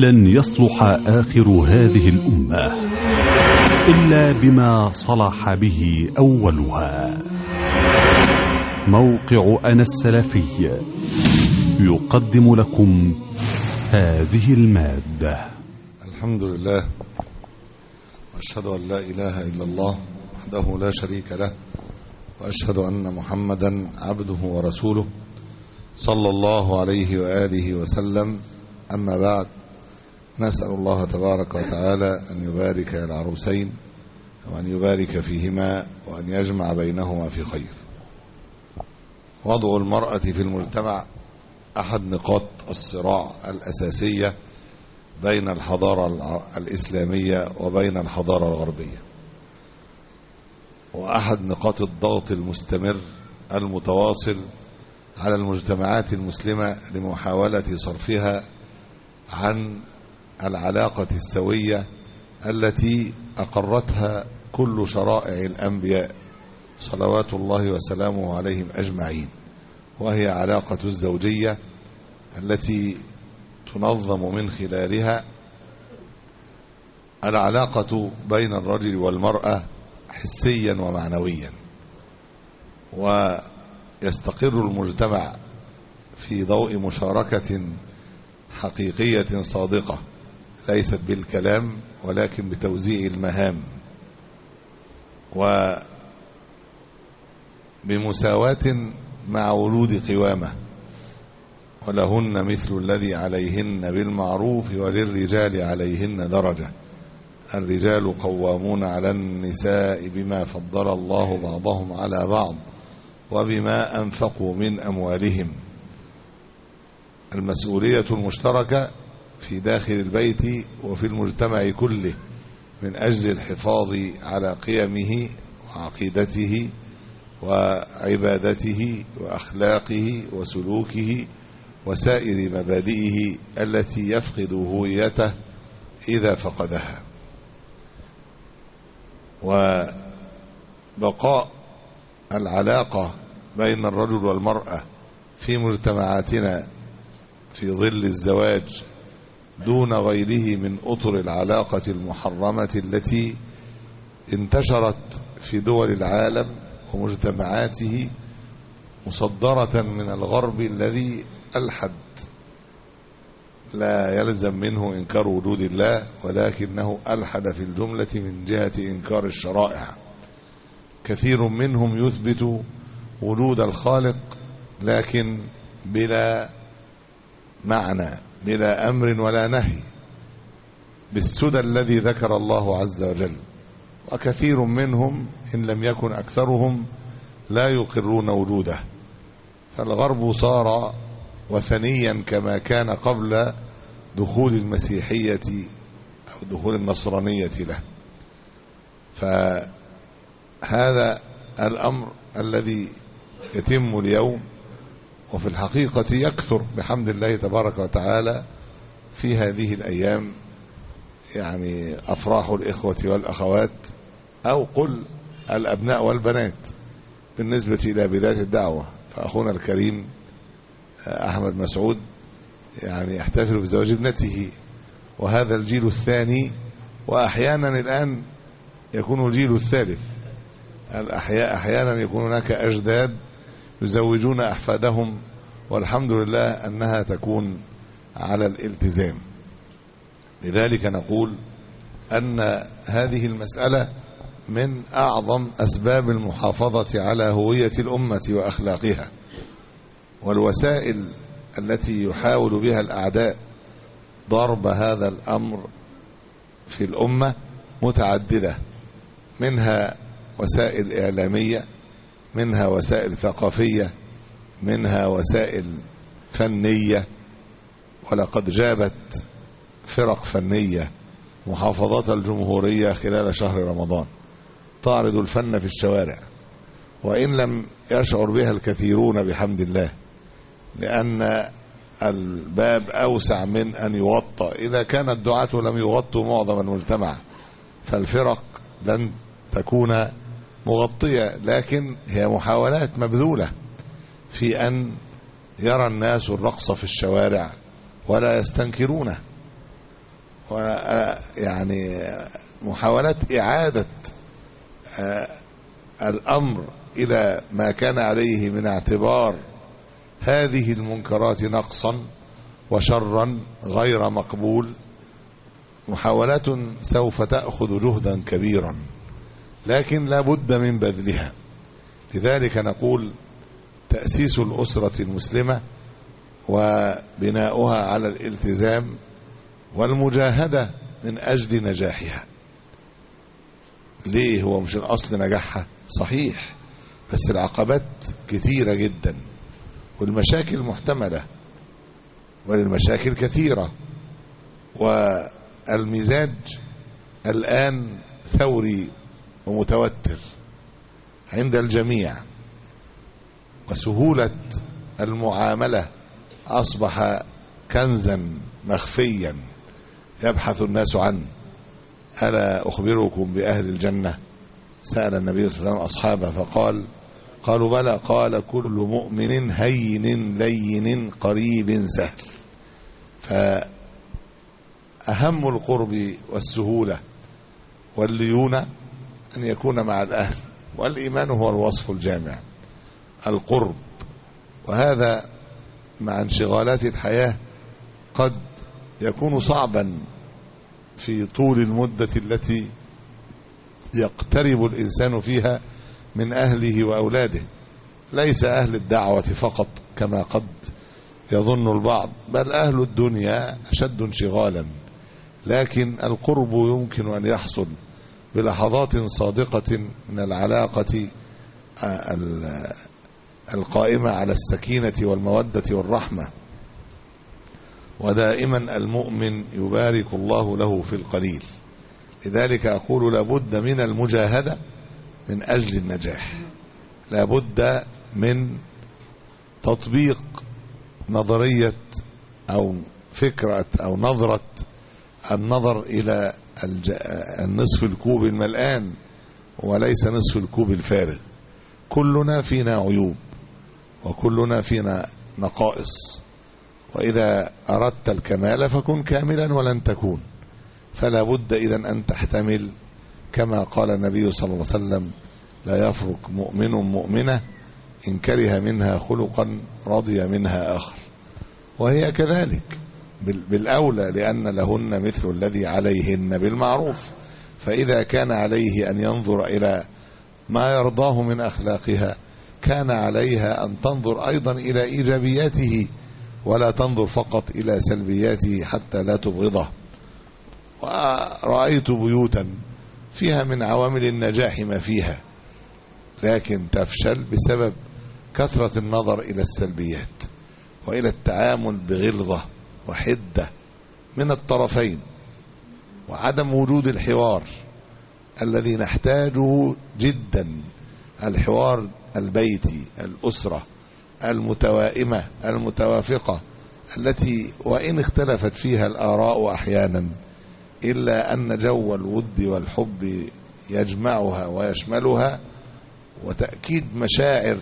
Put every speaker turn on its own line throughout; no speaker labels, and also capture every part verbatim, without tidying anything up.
لن يصلح آخر هذه الأمة إلا بما صلح به أولها. موقع أنا السلفي يقدم لكم هذه المادة.
الحمد لله، وأشهد أن لا إله إلا الله وحده لا شريك له، وأشهد أن محمدا عبده ورسوله صلى الله عليه وآله وسلم. أما بعد، نسأل الله تبارك وتعالى أن يبارك العروسين وأن يبارك فيهما وأن يجمع بينهما في خير. وضع المرأة في المجتمع أحد نقاط الصراع الأساسية بين الحضارة الإسلامية وبين الحضارة الغربية، وأحد نقاط الضغط المستمر المتواصل على المجتمعات المسلمة لمحاولة صرفها عن العلاقة السوية التي أقرتها كل شرائع الأنبياء صلوات الله وسلامه عليهم أجمعين، وهي علاقة الزوجية التي تنظم من خلالها العلاقة بين الرجل والمرأة حسيا ومعنويا، ويستقر المجتمع في ضوء مشاركة حقيقية صادقة ليست بالكلام ولكن بتوزيع المهام وبمساواة مع ولود قوامة، ولهن مثل الذي عليهن بالمعروف وللرجال عليهن درجة. الرجال قوامون على النساء بما فضل الله بعضهم على بعض وبما أنفقوا من أموالهم. المسؤولية المشتركة في داخل البيت وفي المجتمع كله من أجل الحفاظ على قيمه وعقيدته وعبادته وأخلاقه وسلوكه وسائر مبادئه التي يفقد هويته إذا فقدها. وبقاء العلاقة بين الرجل والمرأة في مجتمعاتنا في ظل الزواج دون غيره من أطر العلاقة المحرمة التي انتشرت في دول العالم ومجتمعاته مصدرة من الغرب الذي ألحد لا يلزم منه إنكار وجود الله، ولكنه ألحد في الجملة من جهة إنكار الشرائع. كثير منهم يثبت وجود الخالق لكن بلا معنى، بلا أمر ولا نهي، بالسدى الذي ذكر الله عز وجل. وكثير منهم إن لم يكن أكثرهم لا يقرون وجوده. فالغرب صار وثنيا كما كان قبل دخول المسيحية أو دخول النصرانية له. فهذا الأمر الذي يتم اليوم، وفي الحقيقة يكثر بحمد الله تبارك وتعالى في هذه الأيام، يعني أفراح الإخوة والأخوات أو قل الأبناء والبنات بالنسبة إلى بداية الدعوة. فأخونا الكريم أحمد مسعود يعني يحتفل بزواج ابنته، وهذا الجيل الثاني، وأحيانا الآن يكون الجيل الثالث. الأحياء أحيانا يكون هناك أجداد يزوجون أحفادهم، والحمد لله أنها تكون على الالتزام. لذلك نقول أن هذه المسألة من أعظم أسباب المحافظة على هوية الأمة وأخلاقها. والوسائل التي يحاول بها الأعداء ضرب هذا الأمر في الأمة متعددة، منها وسائل إعلامية، منها وسائل ثقافية، منها وسائل فنية. ولقد جابت فرق فنية محافظات الجمهورية خلال شهر رمضان تعرض الفن في الشوارع، وإن لم يشعر بها الكثيرون بحمد الله، لأن الباب أوسع من أن يغطى. إذا كان الدعاة لم يغطوا معظم المجتمع فالفرق لن تكون مغطية، لكن هي محاولات مبذولة في أن يرى الناس الرقص في الشوارع ولا يستنكرونه. ويعني محاولات إعادة الأمر إلى ما كان عليه من اعتبار هذه المنكرات نقصا وشرا غير مقبول، محاولات سوف تأخذ جهدا كبيرا، لكن لا بد من بذلها. لذلك نقول تأسيس الأسرة المسلمة وبناؤها على الالتزام والمجاهدة من أجل نجاحها. ليه؟ هو مش الأصل نجاحها صحيح، بس العقبات كثيرة جدا والمشاكل محتملة والمشاكل كثيرة، والمزاج الآن ثوري ومتوتر عند الجميع، وسهولة المعاملة أصبح كنزا مخفيا يبحث الناس عنه. ألا أخبركم بأهل الجنة؟ سأل النبي صلى الله عليه وسلم أصحابه فقال قالوا بلى، قال كل مؤمن هين لين قريب سهل. فأهم القرب والسهولة والليونة أن يكون مع الأهل، والإيمان هو الوصف الجامع، القرب. وهذا مع انشغالات الحياة قد يكون صعبا في طول المدة التي يقترب الإنسان فيها من أهله وأولاده. ليس أهل الدعوة فقط كما قد يظن البعض، بل أهل الدنيا أشد انشغالا، لكن القرب يمكن أن يحصل بلحظات صادقة من العلاقة القائمة على السكينة والمودة والرحمة. ودائما المؤمن يبارك الله له في القليل. لذلك أقول لابد من المجاهدة من أجل النجاح، لابد من تطبيق نظرية أو فكرة أو نظرة النظر إلى النصف الكوب الملآن وليس نصف الكوب الفارغ. كلنا فينا عيوب وكلنا فينا نقائص، وإذا أردت الكمال فكن كاملا ولن تكون. فلا بد إذن أن تحتمل، كما قال النبي صلى الله عليه وسلم لا يفرق مؤمن مؤمنة إن كره منها خلقا رضي منها آخر. وهي كذلك بالأولى، لأن لهن مثل الذي عليهن بالمعروف. فإذا كان عليه أن ينظر إلى ما يرضاه من أخلاقها، كان عليها أن تنظر أيضا إلى إيجابياته ولا تنظر فقط إلى سلبياته حتى لا تبغضه. ورأيت بيوتا فيها من عوامل النجاح ما فيها، لكن تفشل بسبب كثرة النظر إلى السلبيات وإلى التعامل بغلظة وحدة من الطرفين، وعدم وجود الحوار الذي نحتاجه جدا، الحوار البيتي، الأسرة المتوائمة المتوافقة، التي وإن اختلفت فيها الآراء أحيانا إلا أن جو الود والحب يجمعها ويشملها، وتأكيد مشاعر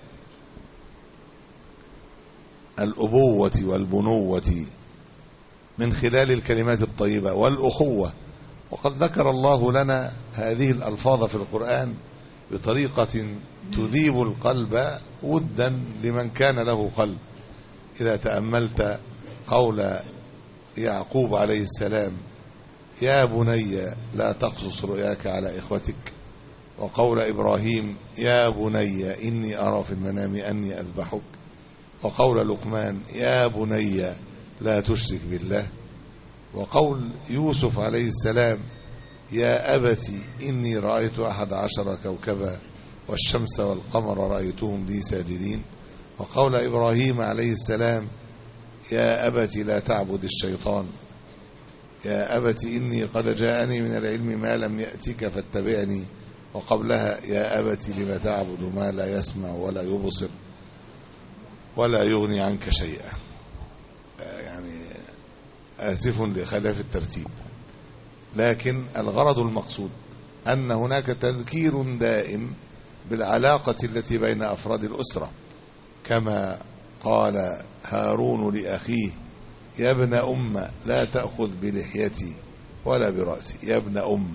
الأبوة والبنوة من خلال الكلمات الطيبة والأخوة. وقد ذكر الله لنا هذه الألفاظ في القرآن بطريقة تذيب القلب ودا لمن كان له قلب. إذا تأملت قول يعقوب عليه السلام يا بني لا تقصص رؤياك على إخوتك، وقول إبراهيم يا بني إني أرى في المنام أني أذبحك، وقول لقمان يا بني لا تشرك بالله، وقول يوسف عليه السلام يا أبت إني رأيت أحد عشر كوكبا والشمس والقمر رأيتهم لي ساجدين، وقول إبراهيم عليه السلام يا أبت لا تعبد الشيطان، يا أبت إني قد جاءني من العلم ما لم يأتك فاتبعني، وقبلها يا أبت لم تعبد ما لا يسمع ولا يبصر ولا يغني عنك شيئا. يعني آسف لخلاف الترتيب، لكن الغرض المقصود أن هناك تذكير دائم بالعلاقة التي بين أفراد الأسرة، كما قال هارون لأخيه يا ابن أم لا تأخذ بلحيتي ولا برأسي، يا ابن أم.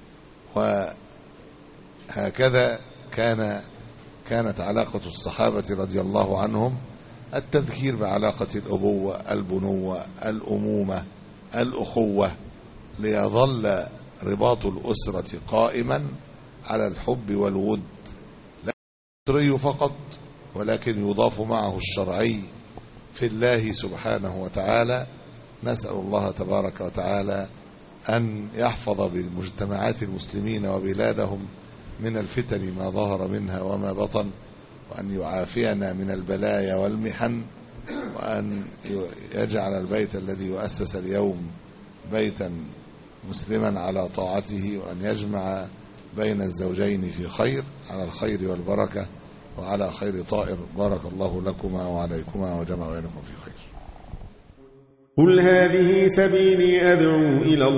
وهكذا كان كانت علاقة الصحابة رضي الله عنهم التذكير بعلاقة الأبوة، البنوة، الأمومة، الأخوة، ليظل رباط الأسرة قائما على الحب والود، لا الفطري فقط ولكن يضاف معه الشرعي في الله سبحانه وتعالى. نسأل الله تبارك وتعالى أن يحفظ بالمجتمعات المسلمين وبلادهم من الفتن ما ظهر منها وما بطن، وأن يعافينا من البلايا والمحن، وأن يجعل البيت الذي يؤسس اليوم بيتا مسلما على طاعته، وأن يجمع بين الزوجين في خير، على الخير والبركة وعلى خير طائر. بارك الله لكما وعليكما وجمع بينكم في خير.
قل هذه سبيلي أدعو إلى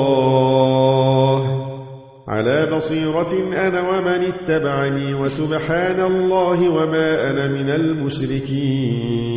الله على بصيرة أنا ومن اتبعني، وسبحان الله وما أنا من المشركين.